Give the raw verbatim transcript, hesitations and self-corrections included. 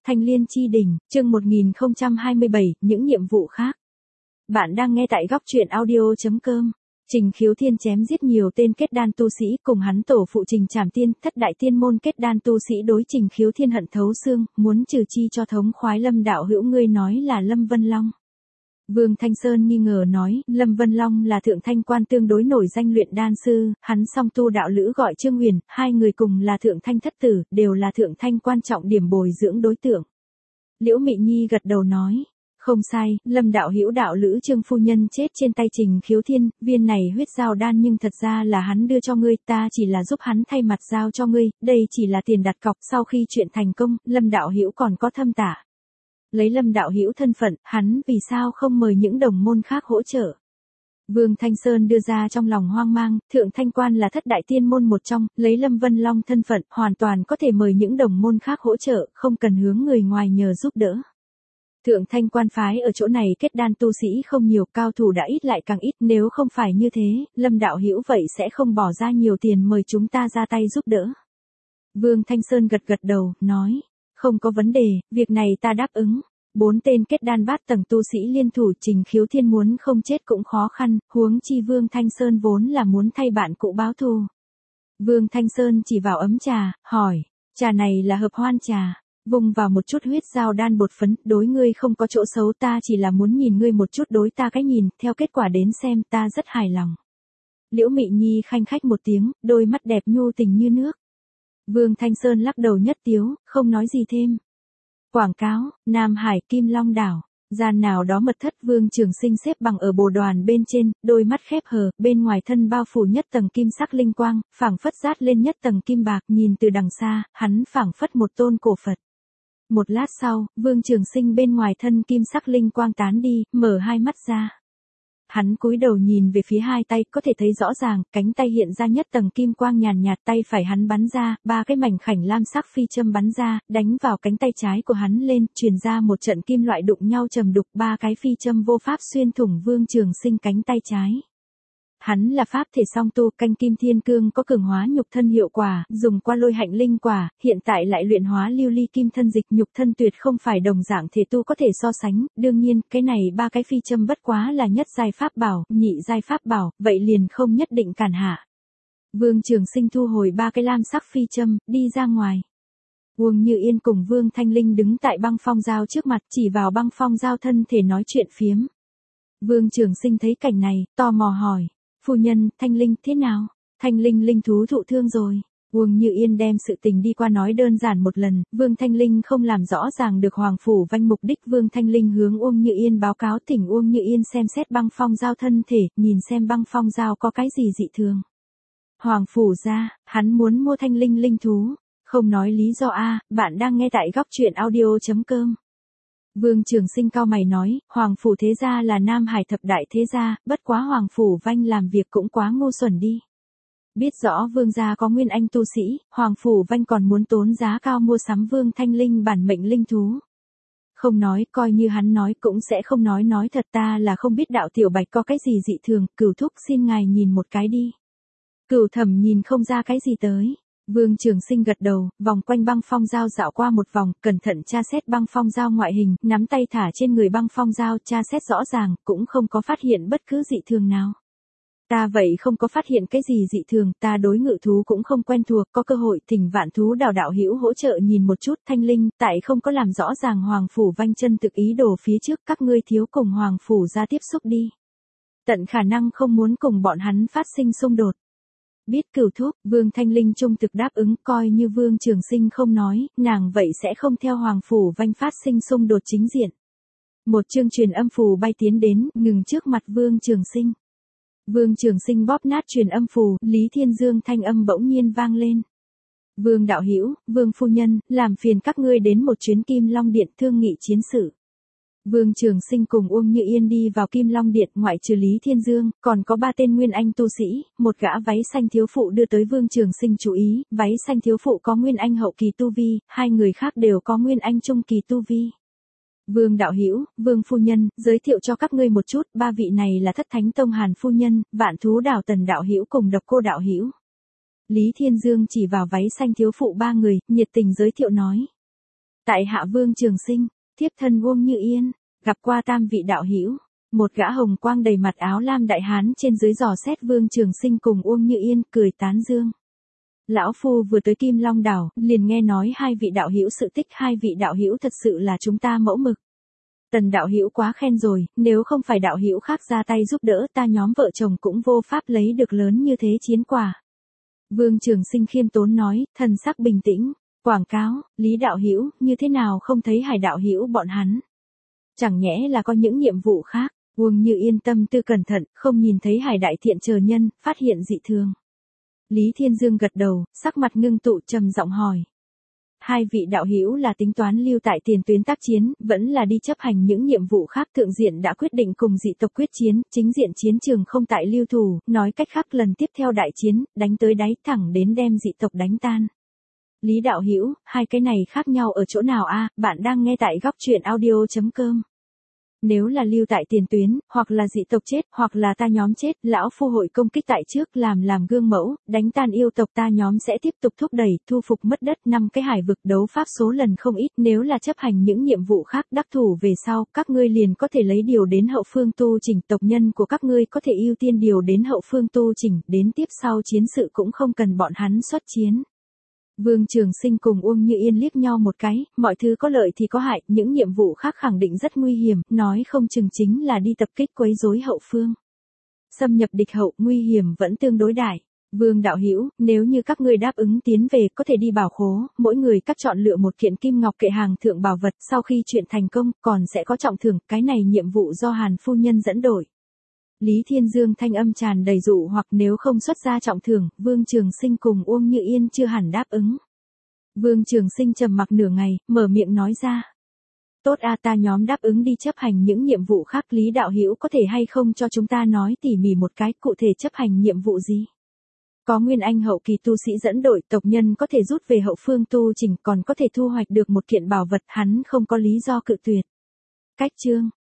Thanh Liên Chi Đỉnh, chương một nghìn không trăm hai mươi bảy, những nhiệm vụ khác. Bạn đang nghe tại góc truyện audio chấm com. Trình Khiếu Thiên chém giết nhiều tên kết đan tu sĩ, cùng hắn tổ phụ Trình Trảm Tiên, thất đại tiên môn kết đan tu sĩ đối Trình Khiếu Thiên hận thấu xương, muốn trừ chi cho thống khoái Lâm đạo hữu, ngươi nói là Lâm Vân Long. Vương Thanh Sơn nghi ngờ nói, Lâm Vân Long là thượng thanh quan tương đối nổi danh luyện đan sư, hắn song tu đạo lữ gọi Trương Huyền, hai người cùng là thượng thanh thất tử, đều là thượng thanh quan trọng điểm bồi dưỡng đối tượng. Liễu Mị Nhi gật đầu nói, không sai, Lâm đạo hữu đạo lữ Trương phu nhân chết trên tay Trình Khiếu Thiên, viên này huyết giao đan nhưng thật ra là hắn đưa cho ngươi, ta chỉ là giúp hắn thay mặt giao cho ngươi, đây chỉ là tiền đặt cọc, sau khi chuyện thành công, Lâm đạo hữu còn có thâm tả. Lấy Lâm đạo hữu thân phận, hắn vì sao không mời những đồng môn khác hỗ trợ? Vương Thanh Sơn đưa ra trong lòng hoang mang, thượng thanh quan là thất đại tiên môn một trong, lấy Lâm Vân Long thân phận, hoàn toàn có thể mời những đồng môn khác hỗ trợ, không cần hướng người ngoài nhờ giúp đỡ. Thượng thanh quan phái ở chỗ này kết đan tu sĩ không nhiều, cao thủ đã ít lại càng ít, nếu không phải như thế, Lâm đạo hữu vậy sẽ không bỏ ra nhiều tiền mời chúng ta ra tay giúp đỡ. Vương Thanh Sơn gật gật đầu, nói, không có vấn đề, việc này ta đáp ứng. Bốn tên kết đan bát tầng tu sĩ liên thủ, Trình Khiếu Thiên muốn không chết cũng khó khăn, huống chi Vương Thanh Sơn vốn là muốn thay bạn cũ báo thù. Vương Thanh Sơn chỉ vào ấm trà, hỏi, trà này là hợp hoan trà, vùng vào một chút huyết giao đan bột phấn, đối ngươi không có chỗ xấu, ta chỉ là muốn nhìn ngươi một chút, đối ta cái nhìn, theo kết quả đến xem ta rất hài lòng. Liễu Mị Nhi khanh khách một tiếng, đôi mắt đẹp nhu tình như nước. Vương Thanh Sơn lắc đầu nhất tiếu, không nói gì thêm. Quảng cáo, Nam Hải Kim Long Đảo, gian nào đó mật thất, Vương Trường Sinh xếp bằng ở bồ đoàn bên trên, đôi mắt khép hờ, bên ngoài thân bao phủ nhất tầng kim sắc linh quang, phảng phất rát lên nhất tầng kim bạc, nhìn từ đằng xa, hắn phảng phất một tôn cổ Phật. Một lát sau, Vương Trường Sinh bên ngoài thân kim sắc linh quang tán đi, mở hai mắt ra. Hắn cúi đầu nhìn về phía hai tay, có thể thấy rõ ràng, cánh tay hiện ra nhất tầng kim quang nhàn nhạt, tay phải hắn bắn ra, ba cái mảnh khảnh lam sắc phi châm bắn ra, đánh vào cánh tay trái của hắn lên, truyền ra một trận kim loại đụng nhau trầm đục, ba cái phi châm vô pháp xuyên thủng Vương Trường Sinh cánh tay trái. Hắn là pháp thể song tu, canh kim thiên cương có cường hóa nhục thân hiệu quả, dùng qua lôi hạnh linh quả, hiện tại lại luyện hóa lưu ly kim thân dịch, nhục thân tuyệt không phải đồng dạng thể tu có thể so sánh, đương nhiên, cái này ba cái phi châm bất quá là nhất giai pháp bảo, nhị giai pháp bảo, vậy liền không nhất định cản hạ. Vương Trường Sinh thu hồi ba cái lam sắc phi châm, đi ra ngoài. Uông Như Yên cùng Vương Thanh Linh đứng tại băng phong giao trước mặt, chỉ vào băng phong giao thân thể nói chuyện phiếm. Vương Trường Sinh thấy cảnh này, tò mò hỏi. Phu nhân, Thanh Linh thế nào? Thanh Linh linh thú thụ thương rồi. Uông Như Yên đem sự tình đi qua nói đơn giản một lần, Vương Thanh Linh không làm rõ ràng được Hoàng Phủ Vanh mục đích. Vương Thanh Linh hướng Uông Như Yên báo cáo, thỉnh Uông Như Yên xem xét băng phong giao thân thể, nhìn xem băng phong giao có cái gì dị thường. Hoàng Phủ ra, hắn muốn mua Thanh Linh linh thú, không nói lý do a. Bạn đang nghe tại góc truyện audio chấm com. Vương Trường Sinh cao mày nói, Hoàng Phủ thế gia là Nam Hải thập đại thế gia, bất quá Hoàng Phủ Vanh làm việc cũng quá ngu xuẩn đi. Biết rõ Vương gia có nguyên anh tu sĩ, Hoàng Phủ Vanh còn muốn tốn giá cao mua sắm Vương Thanh Linh bản mệnh linh thú. Không nói, coi như hắn nói cũng sẽ không nói nói thật, ta là không biết đạo tiểu bạch có cái gì dị thường, Cửu thúc xin ngài nhìn một cái đi. Cửu thẩm nhìn không ra cái gì tới. Vương Trường Sinh gật đầu, vòng quanh băng phong dao dạo qua một vòng, cẩn thận tra xét băng phong dao ngoại hình, nắm tay thả trên người băng phong dao, tra xét rõ ràng, cũng không có phát hiện bất cứ dị thường nào. Ta vậy không có phát hiện cái gì dị thường, ta đối ngự thú cũng không quen thuộc, có cơ hội thỉnh Vạn Thú Đảo đạo hữu hỗ trợ nhìn một chút. Thanh Linh, tại không có làm rõ ràng Hoàng Phủ Vanh chân thực ý đồ phía trước, các ngươi thiếu cùng Hoàng Phủ ra tiếp xúc đi. Tận khả năng không muốn cùng bọn hắn phát sinh xung đột. Biết Cửu thúc, Vương Thanh Linh trung thực đáp ứng, coi như Vương Trường Sinh không nói, nàng vậy sẽ không theo Hoàng Phủ Vanh phát sinh xung đột chính diện. Một chương truyền âm phù bay tiến đến, ngừng trước mặt Vương Trường Sinh. Vương Trường Sinh bóp nát truyền âm phù, Lý Thiên Dương thanh âm bỗng nhiên vang lên. Vương đạo hữu, Vương phu nhân, làm phiền các ngươi đến một chuyến Kim Long Điện thương nghị chiến sự. Vương Trường Sinh cùng Uông Như Yên đi vào Kim Long Điện, ngoại trừ Lý Thiên Dương, còn có ba tên nguyên anh tu sĩ, một gã váy xanh thiếu phụ đưa tới Vương Trường Sinh chú ý, váy xanh thiếu phụ có nguyên anh hậu kỳ tu vi, hai người khác đều có nguyên anh trung kỳ tu vi. Vương đạo hữu, Vương phu nhân, giới thiệu cho các ngươi một chút, ba vị này là Thất Thánh Tông Hàn phu nhân, Vạn Thú Đảo Tần đạo hữu cùng Độc Cô đạo hữu. Lý Thiên Dương chỉ vào váy xanh thiếu phụ ba người, nhiệt tình giới thiệu nói. Tại hạ Vương Trường Sinh, thiếp thân Uông Như Yên, gặp qua tam vị đạo hữu. Một gã hồng quang đầy mặt áo lam đại hán trên dưới dò xét Vương Trường Sinh cùng Uông Như Yên, cười tán dương. Lão phu vừa tới Kim Long đảo, liền nghe nói hai vị đạo hữu sự tích, hai vị đạo hữu thật sự là chúng ta mẫu mực. Tần đạo hữu quá khen rồi, nếu không phải đạo hữu khác ra tay giúp đỡ, ta nhóm vợ chồng cũng vô pháp lấy được lớn như thế chiến quả. Vương Trường Sinh khiêm tốn nói, thần sắc bình tĩnh. Quảng cáo, Lý đạo hữu, như thế nào không thấy Hải đạo hữu bọn hắn? Chẳng nhẽ là có những nhiệm vụ khác? Uông Như Yên tâm tư cẩn thận, không nhìn thấy Hải đại thiện chờ nhân, phát hiện dị thường. Lý Thiên Dương gật đầu, sắc mặt ngưng tụ, trầm giọng hỏi. Hai vị đạo hữu là tính toán lưu tại tiền tuyến tác chiến, vẫn là đi chấp hành những nhiệm vụ khác? Thượng diện đã quyết định cùng dị tộc quyết chiến, chính diện chiến trường không tại lưu thủ, nói cách khác lần tiếp theo đại chiến, đánh tới đáy thẳng đến đem dị tộc đánh tan. Lý đạo hữu, hai cái này khác nhau ở chỗ nào a? Bạn đang nghe tại góc truyện audio chấm com. Nếu là lưu tại tiền tuyến, hoặc là dị tộc chết, hoặc là ta nhóm chết, lão phu hội công kích tại trước, làm làm gương mẫu, đánh tan yêu tộc, ta nhóm sẽ tiếp tục thúc đẩy, thu phục mất đất, năm cái hải vực, đấu pháp số lần không ít. Nếu là chấp hành những nhiệm vụ khác đắc thủ về sau, các ngươi liền có thể lấy điều đến hậu phương tu chỉnh, tộc nhân của các ngươi có thể ưu tiên điều đến hậu phương tu chỉnh, đến tiếp sau chiến sự cũng không cần bọn hắn xuất chiến. Vương Trường Sinh cùng Uông Như Yên liếc nhau một cái, mọi thứ có lợi thì có hại, những nhiệm vụ khác khẳng định rất nguy hiểm, nói không chừng chính là đi tập kích quấy rối hậu phương. Xâm nhập địch hậu, nguy hiểm vẫn tương đối đại. Vương đạo hữu, nếu như các ngươi đáp ứng tiến về, có thể đi bảo khố, mỗi người các chọn lựa một kiện kim ngọc kệ hàng thượng bảo vật, sau khi chuyện thành công, còn sẽ có trọng thưởng, cái này nhiệm vụ do Hàn phu nhân dẫn đội. Lý Thiên Dương thanh âm tràn đầy dụ hoặc, nếu không xuất ra trọng thưởng, Vương Trường Sinh cùng Uông Như Yên chưa hẳn đáp ứng. Vương Trường Sinh trầm mặc nửa ngày, mở miệng nói ra. Tốt a, ta nhóm đáp ứng đi chấp hành những nhiệm vụ khác. Lý đạo hữu có thể hay không cho chúng ta nói tỉ mỉ một cái, cụ thể chấp hành nhiệm vụ gì? Có Nguyên Anh hậu kỳ tu sĩ dẫn đội, tộc nhân có thể rút về hậu phương tu chỉnh, còn có thể thu hoạch được một kiện bảo vật, hắn không có lý do cự tuyệt. Cách chương,